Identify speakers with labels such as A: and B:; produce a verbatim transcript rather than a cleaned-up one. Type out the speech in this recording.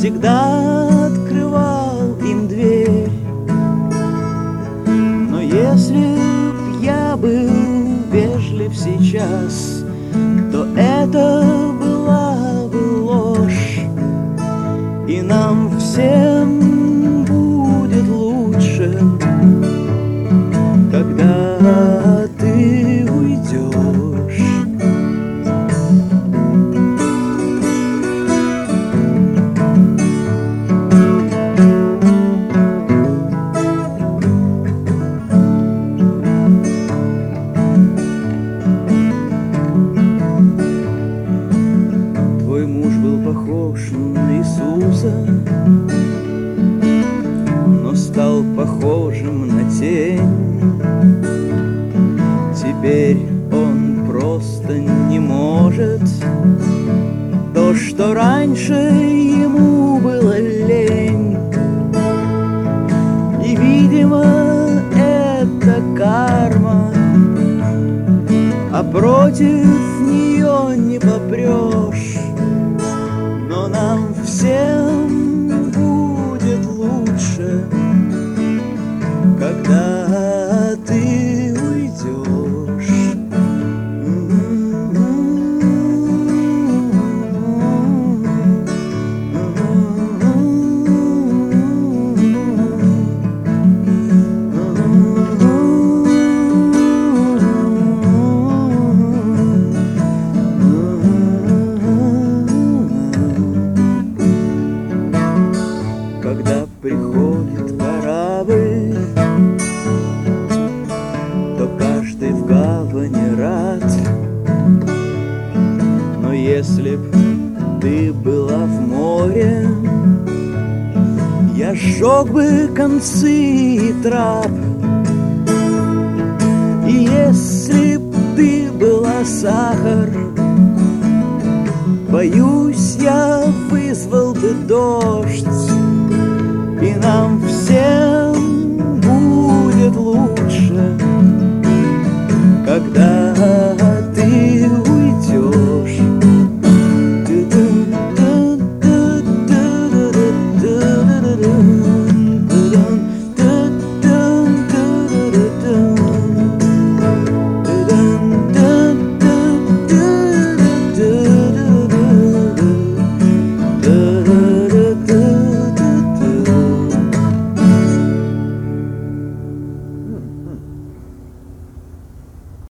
A: всегда открывал им дверь. Но если б я был вежлив сейчас, то это была бы ложь, и нам всем будет лучше, когда ты уйдешь. Твой муж был похож на Иисуса, но стал похожим на тень. Теперь он просто не может то, что раньше ему было лень. И, видимо, это карма, а против нее не попрешь. Но нам всем будет лучше, когда ты уйдешь. Когда приходит корабль, то каждый в гавани рад. Но если б ты была в море, я сжег бы концы и трап. И если б ты была сахар, боюсь, я вызвал бы дождь, и нам всем